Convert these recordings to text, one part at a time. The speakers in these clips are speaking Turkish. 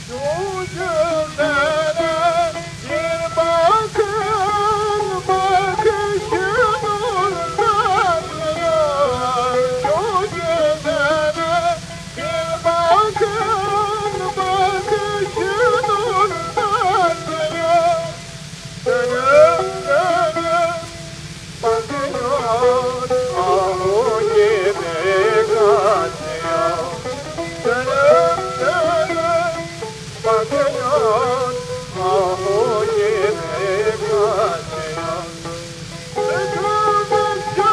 Şu gözlere bir bakın, bakışın utanmıyor. Şu gözlere bir bakın, bakışın utanmıyor. Dönüp dönüp bakıyor, ahu gibi kaçıyor. Dönüp dönüp bakıyor, ahu gibi kaçıyor. Sıkıldıkça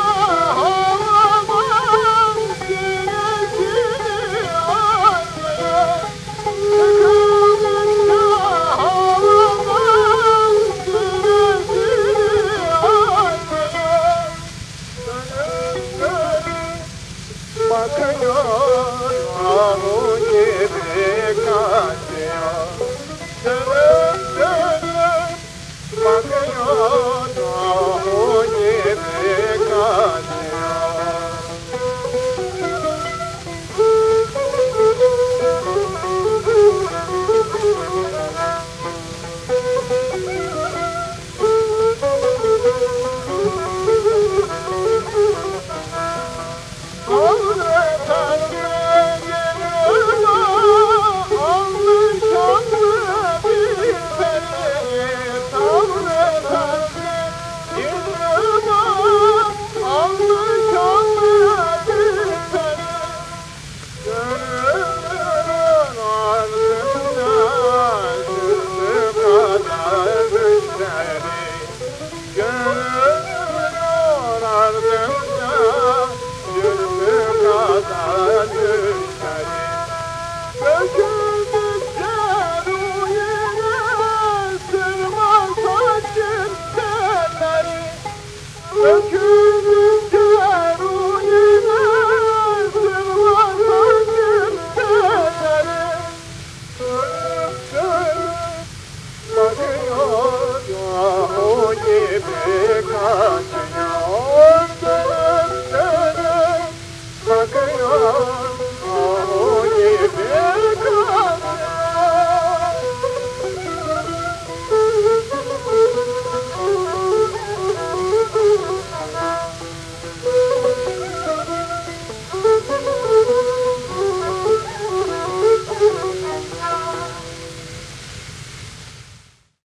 havadan sinesini arıyor. Sıkıldıkça havadan sinesini arıyor. Dönüp dönüp bakıyor, ahu gibi kaçıyor.